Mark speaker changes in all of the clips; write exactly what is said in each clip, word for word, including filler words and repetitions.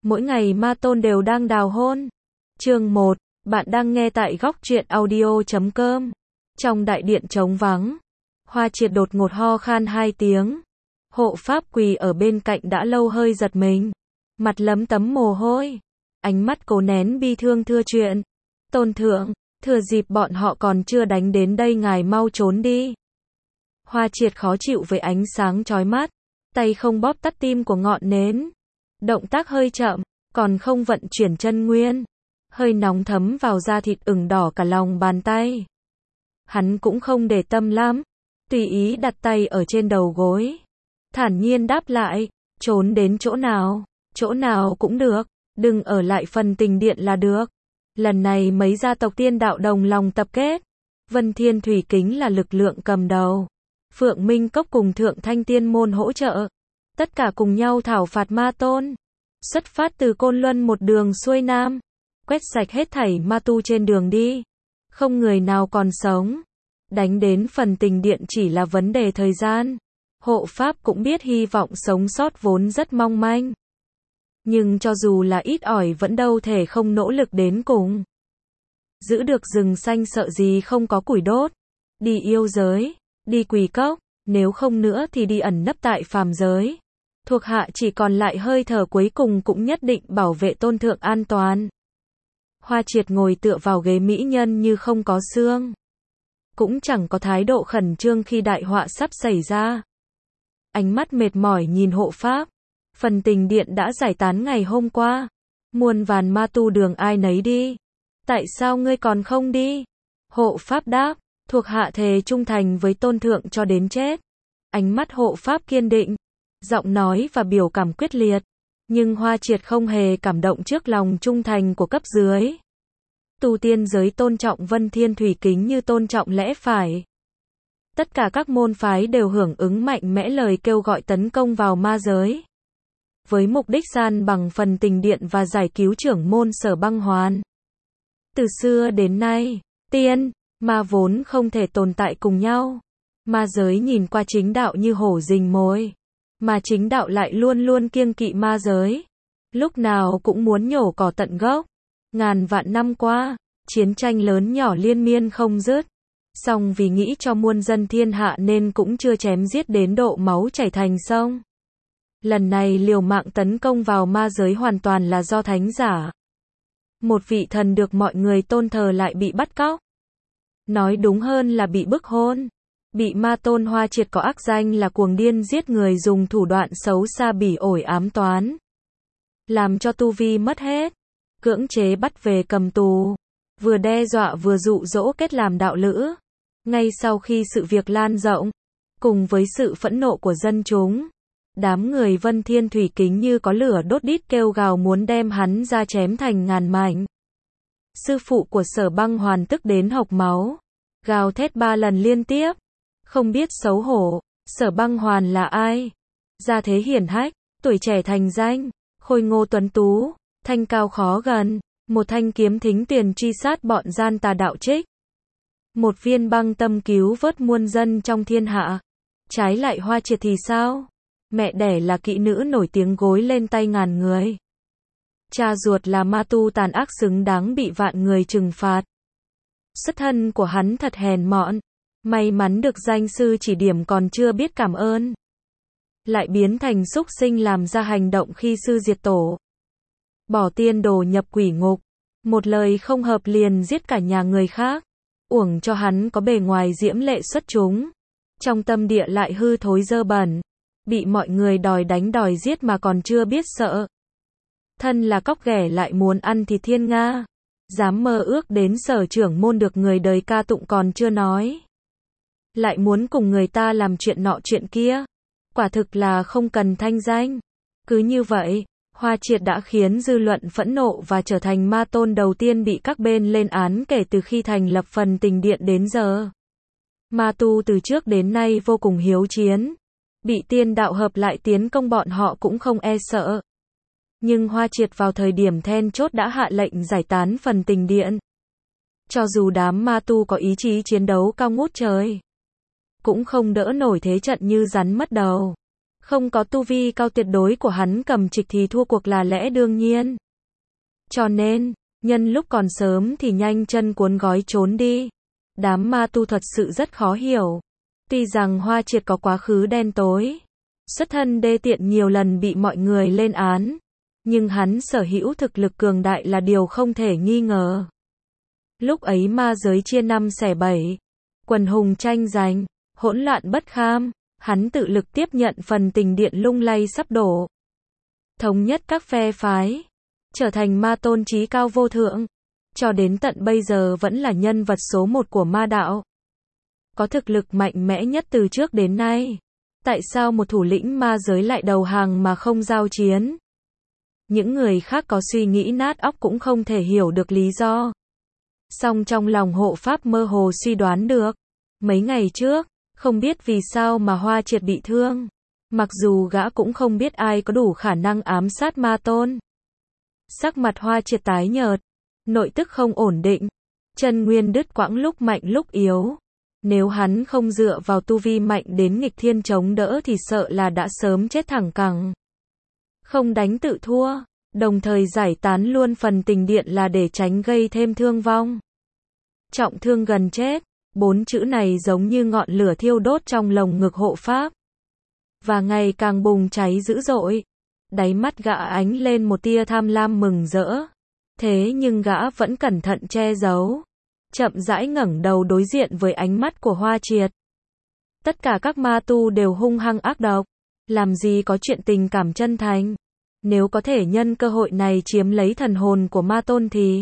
Speaker 1: mỗi ngày ma tôn đều đang đào hôn. Chương một, bạn đang nghe tại góc truyện audio chấm com. Trong đại điện trống vắng, Hoa Triệt đột ngột ho khan hai tiếng. Hộ pháp quỳ ở bên cạnh đã lâu hơi giật mình, mặt lấm tấm mồ hôi, ánh mắt cố nén bi thương thưa chuyện. Tôn thượng, thừa dịp bọn họ còn chưa đánh đến đây ngài mau trốn đi. Hoa Triệt khó chịu với ánh sáng chói mắt, tay không bóp tắt tim của ngọn nến. Động tác hơi chậm, còn không vận chuyển chân nguyên. Hơi nóng thấm vào da thịt ửng đỏ cả lòng bàn tay. Hắn cũng không để tâm lắm, tùy ý đặt tay ở trên đầu gối. Thản nhiên đáp lại, trốn đến chỗ nào, chỗ nào cũng được, đừng ở lại phần tình điện là được. Lần này mấy gia tộc tiên đạo đồng lòng tập kết. Vân Thiên Thủy Kính là lực lượng cầm đầu. Phượng Minh Cốc cùng Thượng Thanh Tiên Môn hỗ trợ. Tất cả cùng nhau thảo phạt ma tôn. Xuất phát từ Côn Luân một đường xuôi nam. Quét sạch hết thảy ma tu trên đường đi. Không người nào còn sống. Đánh đến phần tình điện chỉ là vấn đề thời gian. Hộ pháp cũng biết hy vọng sống sót vốn rất mong manh. Nhưng cho dù là ít ỏi vẫn đâu thể không nỗ lực đến cùng. Giữ được rừng xanh sợ gì không có củi đốt. Đi yêu giới, đi quỷ cốc, nếu không nữa thì đi ẩn nấp tại phàm giới. Thuộc hạ chỉ còn lại hơi thở cuối cùng cũng nhất định bảo vệ tôn thượng an toàn. Hoa Triệt ngồi tựa vào ghế mỹ nhân như không có xương. Cũng chẳng có thái độ khẩn trương khi đại họa sắp xảy ra. Ánh mắt mệt mỏi nhìn hộ pháp. Phần tình điện đã giải tán ngày hôm qua. Muôn vàn ma tu đường ai nấy đi. Tại sao ngươi còn không đi? Hộ pháp đáp, thuộc hạ thề trung thành với tôn thượng cho đến chết. Ánh mắt hộ pháp kiên định, giọng nói và biểu cảm quyết liệt. Nhưng Hoa Triệt không hề cảm động trước lòng trung thành của cấp dưới. Tu tiên giới tôn trọng Vân Thiên Thủy Kính như tôn trọng lẽ phải. Tất cả các môn phái đều hưởng ứng mạnh mẽ lời kêu gọi tấn công vào ma giới. Với mục đích san bằng phần tình điện và giải cứu trưởng môn Sở Băng Hoàn. Từ xưa đến nay, tiên, ma vốn không thể tồn tại cùng nhau. Ma giới nhìn qua chính đạo như hổ rình mồi. Mà chính đạo lại luôn luôn kiêng kỵ ma giới. Lúc nào cũng muốn nhổ cỏ tận gốc. Ngàn vạn năm qua, chiến tranh lớn nhỏ liên miên không dứt. Song vì nghĩ cho muôn dân thiên hạ nên cũng chưa chém giết đến độ máu chảy thành sông. Lần này liều mạng tấn công vào ma giới hoàn toàn là do thánh giả. Một vị thần được mọi người tôn thờ lại bị bắt cóc. Nói đúng hơn là bị bức hôn. Bị ma tôn Hoa Triệt có ác danh là cuồng điên giết người dùng thủ đoạn xấu xa bỉ ổi ám toán. Làm cho tu vi mất hết. Cưỡng chế bắt về cầm tù. Vừa đe dọa vừa dụ dỗ kết làm đạo lữ. Ngay sau khi sự việc lan rộng, cùng với sự phẫn nộ của dân chúng, đám người Vân Thiên Thủy Kính như có lửa đốt đít kêu gào muốn đem hắn ra chém thành ngàn mảnh. Sư phụ của Sở Băng Hoàn tức đến hộc máu, gào thét ba lần liên tiếp. Không biết xấu hổ, Sở Băng Hoàn là ai? Gia thế hiển hách, tuổi trẻ thành danh, khôi ngô tuấn tú, thanh cao khó gần, một thanh kiếm thính tiền truy sát bọn gian tà đạo trích. Một viên băng tâm cứu vớt muôn dân trong thiên hạ. Trái lại Hoa Triệt thì sao? Mẹ đẻ là kỵ nữ nổi tiếng gối lên tay ngàn người. Cha ruột là ma tu tàn ác xứng đáng bị vạn người trừng phạt. Xuất thân của hắn thật hèn mọn. May mắn được danh sư chỉ điểm còn chưa biết cảm ơn. Lại biến thành súc sinh làm ra hành động khi sư diệt tổ. Bỏ tiên đồ nhập quỷ ngục. Một lời không hợp liền giết cả nhà người khác. Uổng cho hắn có bề ngoài diễm lệ xuất chúng. Trong tâm địa lại hư thối dơ bẩn. Bị mọi người đòi đánh đòi giết mà còn chưa biết sợ. Thân là cóc ghẻ lại muốn ăn thịt thiên nga. Dám mơ ước đến Sở trưởng môn được người đời ca tụng còn chưa nói. Lại muốn cùng người ta làm chuyện nọ chuyện kia. Quả thực là không cần thanh danh. Cứ như vậy, Hoa Triệt đã khiến dư luận phẫn nộ và trở thành ma tôn đầu tiên bị các bên lên án kể từ khi thành lập phần tình điện đến giờ. Ma tu từ trước đến nay vô cùng hiếu chiến. Bị tiên đạo hợp lại tiến công bọn họ cũng không e sợ. Nhưng Hoa Triệt vào thời điểm then chốt đã hạ lệnh giải tán phần tình điện. Cho dù đám ma tu có ý chí chiến đấu cao ngút trời, cũng không đỡ nổi thế trận như rắn mất đầu. Không có tu vi cao tuyệt đối của hắn cầm trịch thì thua cuộc là lẽ đương nhiên. Cho nên, nhân lúc còn sớm thì nhanh chân cuốn gói trốn đi. Đám ma tu thật sự rất khó hiểu. Tuy rằng Hoa Triệt có quá khứ đen tối, xuất thân đê tiện nhiều lần bị mọi người lên án, nhưng hắn sở hữu thực lực cường đại là điều không thể nghi ngờ. Lúc ấy ma giới chia năm xẻ bảy, quần hùng tranh giành, hỗn loạn bất kham, hắn tự lực tiếp nhận phần tình điện lung lay sắp đổ. Thống nhất các phe phái, trở thành ma tôn trí cao vô thượng, cho đến tận bây giờ vẫn là nhân vật số một của ma đạo. Có thực lực mạnh mẽ nhất từ trước đến nay. Tại sao một thủ lĩnh ma giới lại đầu hàng mà không giao chiến? Những người khác có suy nghĩ nát óc cũng không thể hiểu được lý do. Song trong lòng hộ pháp mơ hồ suy đoán được. Mấy ngày trước, không biết vì sao mà Hoa Triệt bị thương. Mặc dù gã cũng không biết ai có đủ khả năng ám sát ma tôn. Sắc mặt Hoa Triệt tái nhợt, nội tức không ổn định, chân nguyên đứt quãng lúc mạnh lúc yếu. Nếu hắn không dựa vào tu vi mạnh đến nghịch thiên chống đỡ thì sợ là đã sớm chết thẳng cẳng. Không đánh tự thua, đồng thời giải tán luôn phần tình điện là để tránh gây thêm thương vong. Trọng thương gần chết, bốn chữ này giống như ngọn lửa thiêu đốt trong lồng ngực hộ pháp. Và ngày càng bùng cháy dữ dội. Đáy mắt gã ánh lên một tia tham lam mừng rỡ. Thế nhưng gã vẫn cẩn thận che giấu. Chậm rãi ngẩng đầu đối diện với ánh mắt của Hoa Triệt. Tất cả các ma tu đều hung hăng ác độc. Làm gì có chuyện tình cảm chân thành. Nếu có thể nhân cơ hội này chiếm lấy thần hồn của ma tôn thì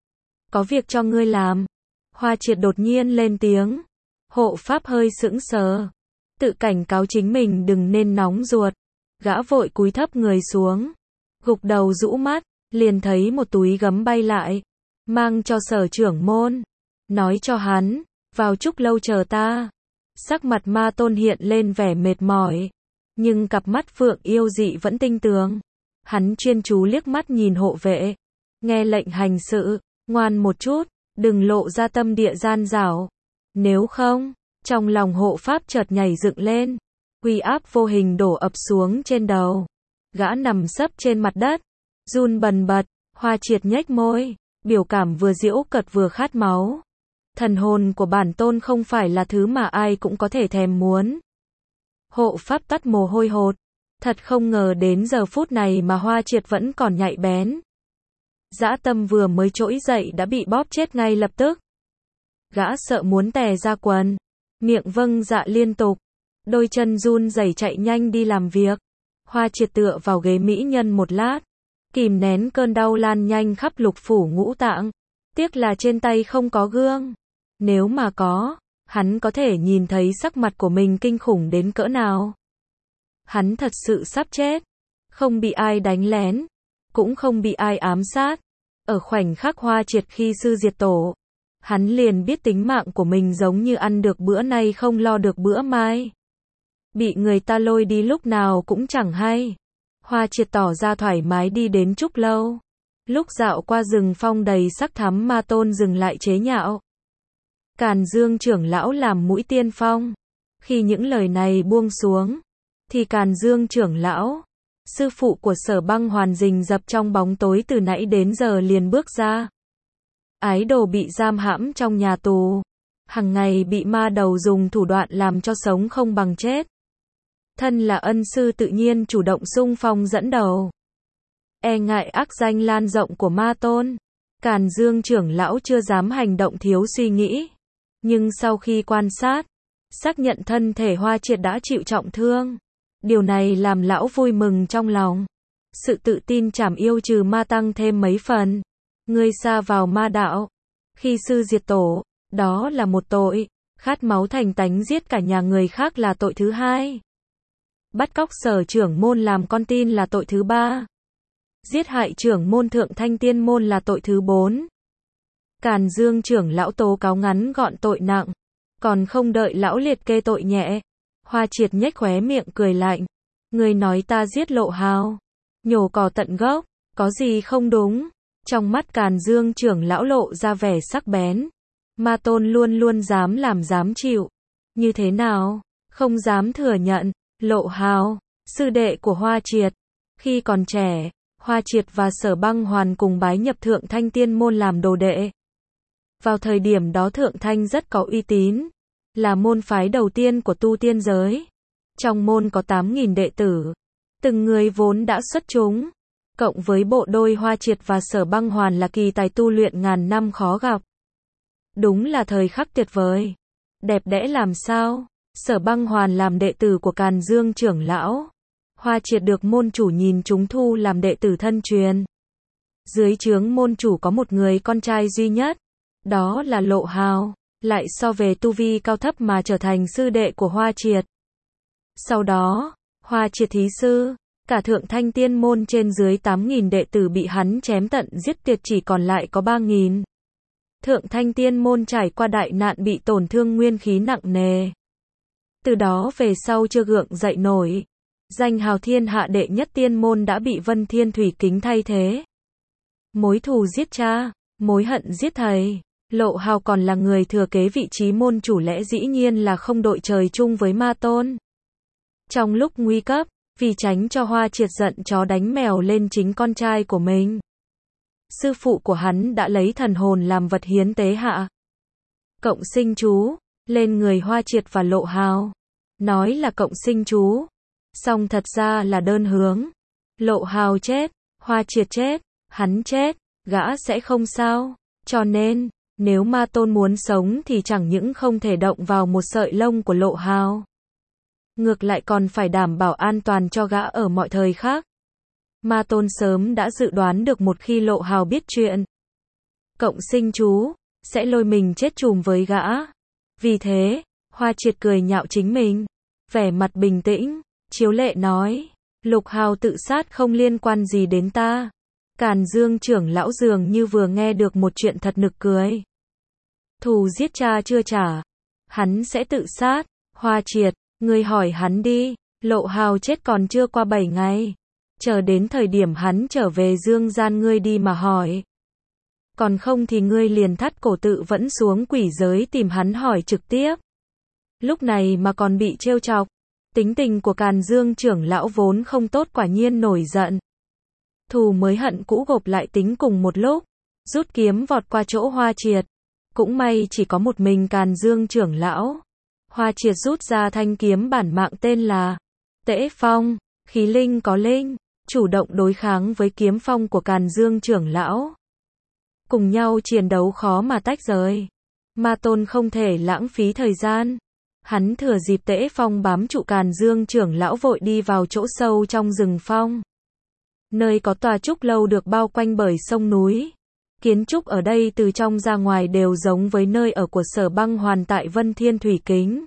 Speaker 1: có việc cho ngươi làm. Hoa Triệt đột nhiên lên tiếng. Hộ pháp hơi sững sờ. Tự cảnh cáo chính mình đừng nên nóng ruột. Gã vội cúi thấp người xuống. Gục đầu rũ mắt. Liền thấy một túi gấm bay lại. Mang cho Sở trưởng môn. Nói cho hắn. Vào Trúc Lâu chờ ta. Sắc mặt ma tôn hiện lên vẻ mệt mỏi. Nhưng cặp mắt phượng yêu dị vẫn tinh tường. Hắn chuyên chú liếc mắt nhìn hộ vệ. Nghe lệnh hành sự. Ngoan một chút. Đừng lộ ra tâm địa gian dảo. Nếu không, trong lòng hộ pháp chợt nhảy dựng lên. Uy áp vô hình đổ ập xuống trên đầu. Gã nằm sấp trên mặt đất. Run bần bật. Hoa Triệt nhếch môi. Biểu cảm vừa giễu cợt vừa khát máu. Thần hồn của bản tôn không phải là thứ mà ai cũng có thể thèm muốn. Hộ pháp tắt mồ hôi hột. Thật không ngờ đến giờ phút này mà Hoa Triệt vẫn còn nhạy bén. Dã tâm vừa mới trỗi dậy đã bị bóp chết ngay lập tức. Gã sợ muốn tè ra quần. Miệng vâng dạ liên tục. Đôi chân run rẩy chạy nhanh đi làm việc. Hoa Triệt tựa vào ghế mỹ nhân một lát. Kìm nén cơn đau lan nhanh khắp lục phủ ngũ tạng. Tiếc là trên tay không có gương. Nếu mà có, hắn có thể nhìn thấy sắc mặt của mình kinh khủng đến cỡ nào. Hắn thật sự sắp chết. Không bị ai đánh lén. Cũng không bị ai ám sát. Ở khoảnh khắc Hoa Triệt khi sư diệt tổ. Hắn liền biết tính mạng của mình giống như ăn được bữa nay không lo được bữa mai. Bị người ta lôi đi lúc nào cũng chẳng hay. Hoa Triệt tỏ ra thoải mái đi đến Trúc Lâu. Lúc dạo qua rừng phong đầy sắc thắm ma tôn dừng lại chế nhạo. Càn Dương trưởng lão làm mũi tiên phong. Khi những lời này buông xuống, thì Càn Dương trưởng lão, sư phụ của Sở Băng Hoàn rình rập trong bóng tối từ nãy đến giờ liền bước ra. Ái đồ bị giam hãm trong nhà tù. Hằng ngày bị ma đầu dùng thủ đoạn làm cho sống không bằng chết. Thân là ân sư tự nhiên chủ động xung phong dẫn đầu. E ngại ác danh lan rộng của ma tôn. Càn Dương trưởng lão chưa dám hành động thiếu suy nghĩ. Nhưng sau khi quan sát, xác nhận thân thể Hoa Triệt đã chịu trọng thương. Điều này làm lão vui mừng trong lòng. Sự tự tin trảm yêu trừ ma tăng thêm mấy phần. Ngươi sa vào ma đạo. Khi sư diệt tổ, đó là một tội. Khát máu thành tánh giết cả nhà người khác là tội thứ hai. Bắt cóc Sở trưởng môn làm con tin là tội thứ ba. Giết hại trưởng môn Thượng Thanh Tiên môn là tội thứ bốn. Càn Dương trưởng lão tố cáo ngắn gọn tội nặng. Còn không đợi lão liệt kê tội nhẹ. Hoa Triệt nhếch khóe miệng cười lạnh. Người nói ta giết Lộ Hào. Nhổ cỏ tận gốc. Có gì không đúng? Trong mắt Càn Dương trưởng lão lộ ra vẻ sắc bén. Ma tôn luôn luôn dám làm dám chịu. Như thế nào? Không dám thừa nhận. Lộ Hào. sư đệ của Hoa Triệt. Khi còn trẻ, Hoa Triệt và Sở Băng Hoàn cùng bái nhập Thượng Thanh Tiên Môn làm đồ đệ. Vào thời điểm đó Thượng Thanh rất có uy tín, là môn phái đầu tiên của tu tiên giới. Trong môn có tám nghìn đệ tử, từng người vốn đã xuất chúng, cộng với bộ đôi Hoa Triệt và Sở Băng Hoàn là kỳ tài tu luyện ngàn năm khó gặp. Đúng là thời khắc tuyệt vời, đẹp đẽ làm sao. Sở Băng Hoàn làm đệ tử của Càn Dương trưởng lão, Hoa Triệt được môn chủ nhìn chúng thu làm đệ tử thân truyền. Dưới trướng môn chủ có một người con trai duy nhất, đó là Lộ Hào, lại so về tu vi cao thấp mà trở thành sư đệ của Hoa Triệt. Sau đó, Hoa Triệt thí sư, cả Thượng Thanh Tiên Môn trên dưới tám nghìn đệ tử bị hắn chém tận giết tuyệt, chỉ còn lại có ba nghìn. Thượng Thanh Tiên Môn trải qua đại nạn bị tổn thương nguyên khí nặng nề. Từ đó về sau chưa gượng dậy nổi. Danh hào thiên hạ đệ nhất tiên môn đã bị Vân Thiên Thủy Kính thay thế. Mối thù giết cha, mối hận giết thầy. Lộ Hào còn là người thừa kế vị trí môn chủ, lẽ dĩ nhiên là không đội trời chung với Ma Tôn. Trong lúc nguy cấp, vì tránh cho Hoa Triệt giận chó đánh mèo lên chính con trai của mình, sư phụ của hắn đã lấy thần hồn làm vật hiến tế hạ cộng sinh chú lên người Hoa Triệt và Lộ Hào. Nói là cộng sinh chú, song thật ra là đơn hướng. Lộ Hào chết, Hoa Triệt chết, hắn chết, gã sẽ không sao. Cho nên, nếu Ma Tôn muốn sống thì chẳng những không thể động vào một sợi lông của Lộ Hào, ngược lại còn phải đảm bảo an toàn cho gã ở mọi thời khắc. Ma Tôn sớm đã dự đoán được một khi Lộ Hào biết chuyện cộng sinh chú sẽ lôi mình chết chùm với gã. Vì thế, Hoa Triệt cười nhạo chính mình, vẻ mặt bình tĩnh, chiếu lệ nói, Lục Hào tự sát không liên quan gì đến ta. Càn Dương trưởng lão dường như vừa nghe được một chuyện thật nực cười. Thù giết cha chưa trả, hắn sẽ tự sát. Hoa Triệt, ngươi hỏi hắn đi, Lộ Hào chết còn chưa qua bảy ngày. Chờ đến thời điểm hắn trở về dương gian ngươi đi mà hỏi. Còn không thì ngươi liền thắt cổ tự vẫn xuống quỷ giới tìm hắn hỏi trực tiếp. Lúc này mà còn bị trêu chọc. Tính tình của Càn Dương trưởng lão vốn không tốt, quả nhiên nổi giận. Thù mới hận cũ gộp lại tính cùng một lúc, rút kiếm vọt qua chỗ Hoa Triệt. Cũng may chỉ có một mình Càn Dương trưởng lão. Hoa Triệt rút ra thanh kiếm bản mạng tên là Tễ Phong, khí linh có linh, chủ động đối kháng với kiếm phong của Càn Dương trưởng lão. Cùng nhau chiến đấu khó mà tách rời. Ma Tôn không thể lãng phí thời gian. Hắn thừa dịp Tễ Phong bám trụ Càn Dương trưởng lão vội đi vào chỗ sâu trong rừng phong. Nơi có tòa trúc lâu được bao quanh bởi sông núi. Kiến trúc ở đây từ trong ra ngoài đều giống với nơi ở của Sở Băng Hoàn tại Vân Thiên Thủy Kính.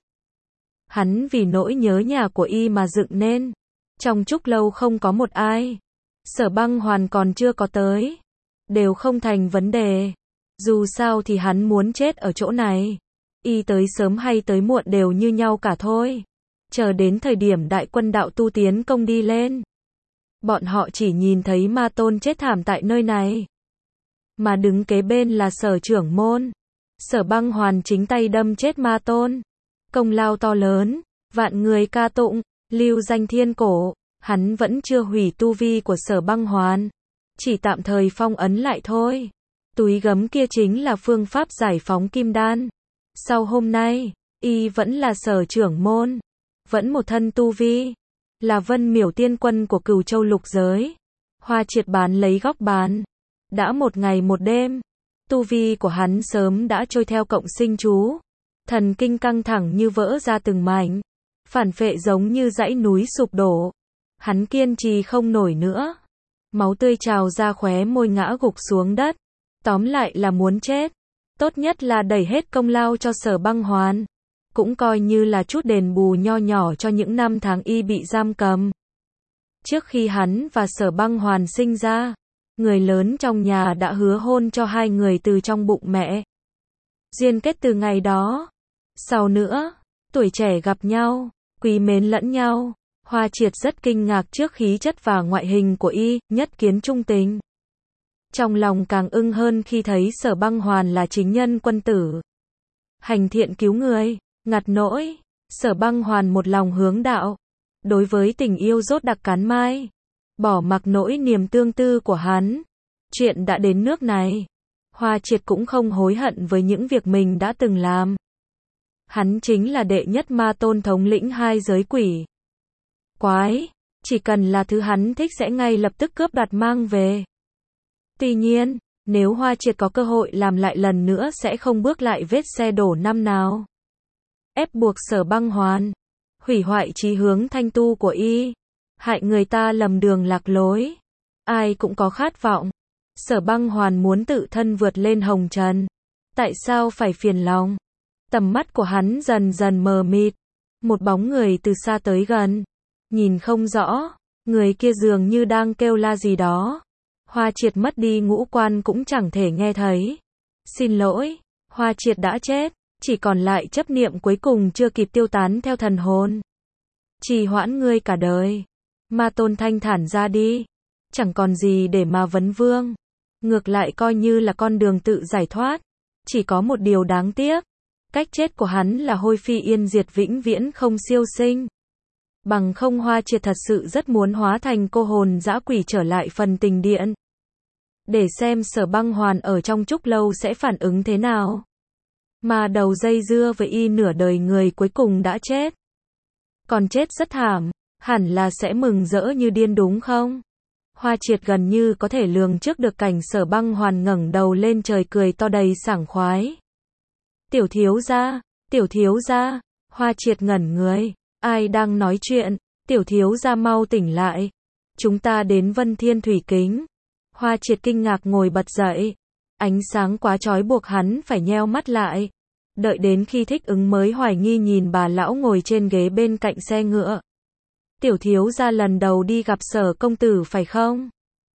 Speaker 1: Hắn vì nỗi nhớ nhà của y mà dựng nên. Trong trúc lâu không có một ai. Sở Băng Hoàn còn chưa có tới. Đều không thành vấn đề. Dù sao thì hắn muốn chết ở chỗ này. Y tới sớm hay tới muộn đều như nhau cả thôi. Chờ đến thời điểm đại quân đạo tu tiến công đi lên, bọn họ chỉ nhìn thấy Ma Tôn chết thảm tại nơi này. Mà đứng kế bên là Sở trưởng môn. Sở Băng Hoàn chính tay đâm chết Ma Tôn. Công lao to lớn, vạn người ca tụng, lưu danh thiên cổ. Hắn vẫn chưa hủy tu vi của Sở Băng Hoàn, chỉ tạm thời phong ấn lại thôi. Túi gấm kia chính là phương pháp giải phóng kim đan. Sau hôm nay, y vẫn là Sở trưởng môn, vẫn một thân tu vi, là Vân Miểu tiên quân của Cửu Châu lục giới. Hoa Triệt bán lấy góc bán. Đã một ngày một đêm, tu vi của hắn sớm đã trôi theo cộng sinh chú. Thần kinh căng thẳng như vỡ ra từng mảnh, phản phệ giống như dãy núi sụp đổ. Hắn kiên trì không nổi nữa. Máu tươi trào ra khóe môi, ngã gục xuống đất. Tóm lại là muốn chết. Tốt nhất là đẩy hết công lao cho Sở Băng Hoàn. Cũng coi như là chút đền bù nho nhỏ cho những năm tháng y bị giam cầm. Trước khi hắn và Sở Băng Hoàn sinh ra, người lớn trong nhà đã hứa hôn cho hai người từ trong bụng mẹ. Duyên kết từ ngày đó. Sau nữa, tuổi trẻ gặp nhau, quý mến lẫn nhau. Hoa Triệt rất kinh ngạc trước khí chất và ngoại hình của y, nhất kiến trung tình. Trong lòng càng ưng hơn khi thấy Sở Băng Hoàn là chính nhân quân tử, hành thiện cứu người, ngặt nỗi. Sở Băng Hoàn một lòng hướng đạo, đối với tình yêu rốt đặc cán mai, bỏ mặc nỗi niềm tương tư của hắn. Chuyện đã đến nước này, Hoa Triệt cũng không hối hận với những việc mình đã từng làm. Hắn chính là đệ nhất ma tôn thống lĩnh hai giới quỷ. Quái, chỉ cần là thứ hắn thích sẽ ngay lập tức cướp đoạt mang về. Tuy nhiên, nếu Hoa Triệt có cơ hội làm lại lần nữa sẽ không bước lại vết xe đổ năm nào. Ép buộc Sở Băng Hoàn, hủy hoại chí hướng thanh tu của y, hại người ta lầm đường lạc lối. Ai cũng có khát vọng. Sở Băng Hoàn muốn tự thân vượt lên hồng trần. Tại sao phải phiền lòng? Tầm mắt của hắn dần dần mờ mịt. Một bóng người từ xa tới gần. Nhìn không rõ. Người kia dường như đang kêu la gì đó. Hoa Triệt mất đi ngũ quan cũng chẳng thể nghe thấy. Xin lỗi, Hoa Triệt đã chết. Chỉ còn lại chấp niệm cuối cùng chưa kịp tiêu tán theo thần hồn. Trì hoãn ngươi cả đời. Ma tôn thanh thản ra đi. Chẳng còn gì để mà vấn vương. Ngược lại coi như là con đường tự giải thoát. Chỉ có một điều đáng tiếc. Cách chết của hắn là hôi phi yên diệt vĩnh viễn không siêu sinh. Bằng không Hoa Triệt thật sự rất muốn hóa thành cô hồn dã quỷ trở lại phần tình điện. Để xem Sở Băng Hoàn ở trong Trúc Lâu sẽ phản ứng thế nào. Mà đầu dây dưa với y nửa đời người cuối cùng đã chết. Còn chết rất thảm, hẳn là sẽ mừng rỡ như điên đúng không? Hoa Triệt gần như có thể lường trước được cảnh Sở Băng Hoàn ngẩng đầu lên trời cười to đầy sảng khoái. Tiểu thiếu gia, tiểu thiếu gia, Hoa Triệt ngẩn người, ai đang nói chuyện, tiểu thiếu gia mau tỉnh lại. Chúng ta đến Vân Thiên Thủy Kính. Hoa Triệt kinh ngạc ngồi bật dậy. Ánh sáng quá chói buộc hắn phải nheo mắt lại. Đợi đến khi thích ứng mới hoài nghi nhìn bà lão ngồi trên ghế bên cạnh xe ngựa. Tiểu thiếu gia lần đầu đi gặp Sở công tử phải không?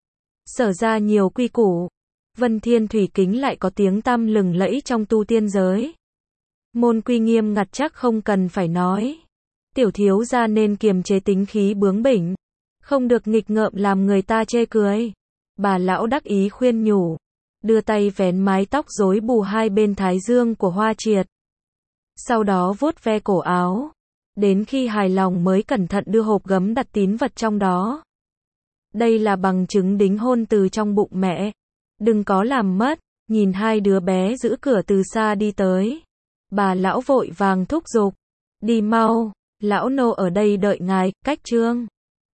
Speaker 1: Sở ra nhiều quy củ. Vân Thiên Thủy Kính lại có tiếng tăm lừng lẫy trong tu tiên giới. Môn quy nghiêm ngặt chắc không cần phải nói. Tiểu thiếu gia nên kiềm chế tính khí bướng bỉnh. Không được nghịch ngợm làm người ta chê cười. Bà lão đắc ý khuyên nhủ. Đưa tay vén mái tóc rối bù hai bên thái dương của Hoa Triệt. Sau đó vuốt ve cổ áo. Đến khi hài lòng mới cẩn thận đưa hộp gấm đặt tín vật trong đó. Đây là bằng chứng đính hôn từ trong bụng mẹ. Đừng có làm mất. Nhìn hai đứa bé giữ cửa từ xa đi tới. Bà lão vội vàng thúc giục. Đi mau, lão nô ở đây đợi ngài, cách trương.